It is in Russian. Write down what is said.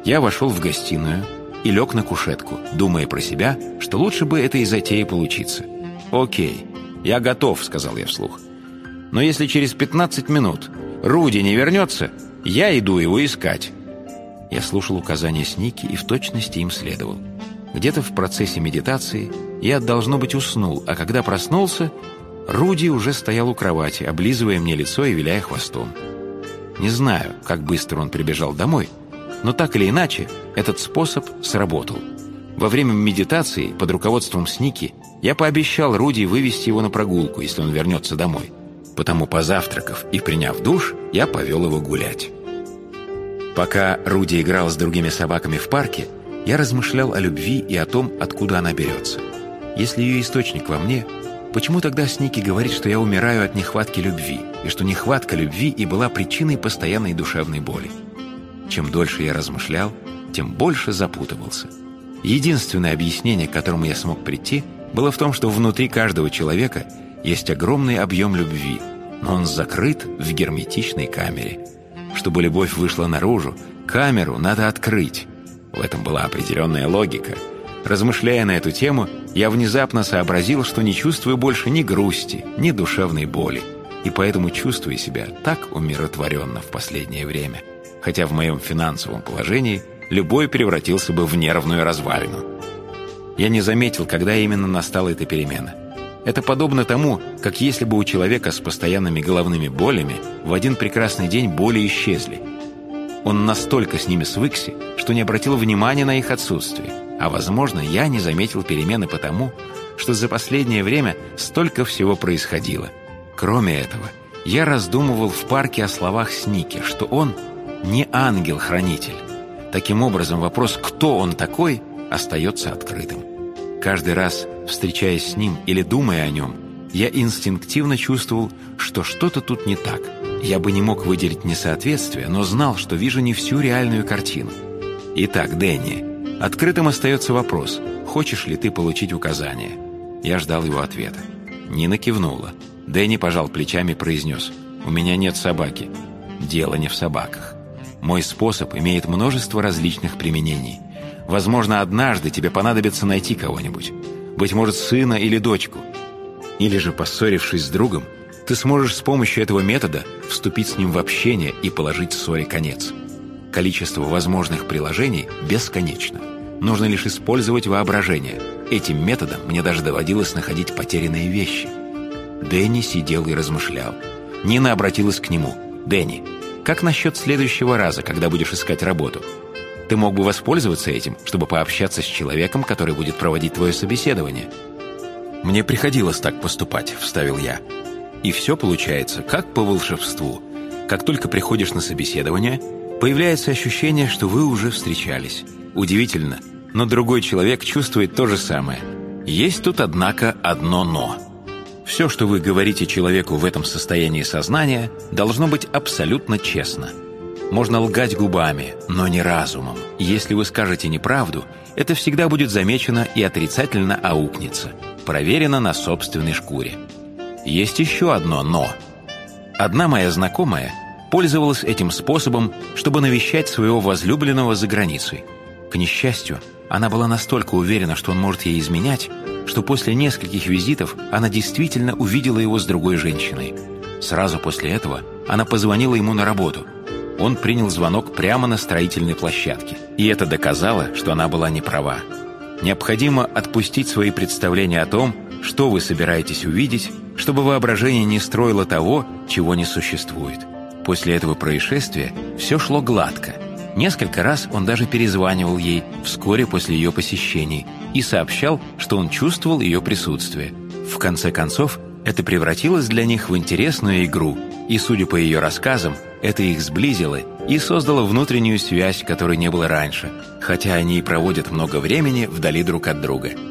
Я вошел в гостиную и лег на кушетку, думая про себя, что лучше бы этой затеи получиться. «Окей, я готов», — сказал я вслух. «Но если через 15 минут Руди не вернется, я иду его искать». Я слушал указания Сники и в точности им следовал. Где-то в процессе медитации я, должно быть, уснул, а когда проснулся, Руди уже стоял у кровати, облизывая мне лицо и виляя хвостом. Не знаю, как быстро он прибежал домой, но так или иначе этот способ сработал. Во время медитации под руководством Сники я пообещал Руди вывести его на прогулку, если он вернется домой. Потому, позавтракав и приняв душ, я повел его гулять. Пока Руди играл с другими собаками в парке, я размышлял о любви и о том, откуда она берется. Если ее источник во мне, почему тогда Сники говорит, что я умираю от нехватки любви, и что нехватка любви и была причиной постоянной душевной боли? Чем дольше я размышлял, тем больше запутывался. Единственное объяснение, к которому я смог прийти, было в том, что внутри каждого человека есть огромный объем любви, но он закрыт в герметичной камере. Чтобы любовь вышла наружу, камеру надо открыть. В этом была определенная логика. Размышляя на эту тему, я внезапно сообразил, что не чувствую больше ни грусти, ни душевной боли, и поэтому чувствую себя так умиротворенно в последнее время, хотя в моем финансовом положении любой превратился бы в нервную развалину. Я не заметил, когда именно настала эта перемена. Это подобно тому, как если бы у человека с постоянными головными болями в один прекрасный день боли исчезли. Он настолько с ними свыкся, что не обратил внимания на их отсутствие. А, возможно, я не заметил перемены потому, что за последнее время столько всего происходило. Кроме этого, я раздумывал в парке о словах Сники, что он не ангел-хранитель. Таким образом, вопрос, кто он такой, остается открытым. Каждый раз, встречаясь с ним или думая о нем, я инстинктивно чувствовал, что что-то тут не так. Я бы не мог выделить несоответствие, но знал, что вижу не всю реальную картину. Итак, Дэнни, открытым остается вопрос, хочешь ли ты получить указания? Я ждал его ответа. Нина кивнула. Дэнни пожал плечами и произнес: «У меня нет собаки». Дело не в собаках. Мой способ имеет множество различных применений. Возможно, однажды тебе понадобится найти кого-нибудь. Быть может, сына или дочку. Или же, поссорившись с другом, ты сможешь с помощью этого метода вступить с ним в общение и положить ссоре конец. Количество возможных приложений бесконечно. Нужно лишь использовать воображение. Этим методом мне даже доводилось находить потерянные вещи. Дэнни сидел и размышлял. Нина обратилась к нему. «Дэнни, как насчет следующего раза, когда будешь искать работу? Ты мог бы воспользоваться этим, чтобы пообщаться с человеком, который будет проводить твое собеседование». «Мне приходилось так поступать», — вставил я. «И все получается, как по волшебству. Как только приходишь на собеседование, появляется ощущение, что вы уже встречались. Удивительно, но другой человек чувствует то же самое. Есть тут, однако, одно «но». Все, что вы говорите человеку в этом состоянии сознания, должно быть абсолютно честно. Можно лгать губами, но не разумом. Если вы скажете неправду, это всегда будет замечено и отрицательно аукнется. Проверено на собственной шкуре. Есть еще одно «но». Одна моя знакомая пользовалась этим способом, чтобы навещать своего возлюбленного за границей. К несчастью, она была настолько уверена, что он может ей изменять, что после нескольких визитов она действительно увидела его с другой женщиной. Сразу после этого она позвонила ему на работу. Он принял звонок прямо на строительной площадке. И это доказало, что она была не права. Необходимо отпустить свои представления о том, что вы собираетесь увидеть, чтобы воображение не строило того, чего не существует. После этого происшествия все шло гладко. Несколько раз он даже перезванивал ей вскоре после ее посещений и сообщал, что он чувствовал ее присутствие. В конце концов, это превратилось для них в интересную игру, и, судя по ее рассказам, это их сблизило и создало внутреннюю связь, которой не было раньше, хотя они и проводят много времени вдали друг от друга.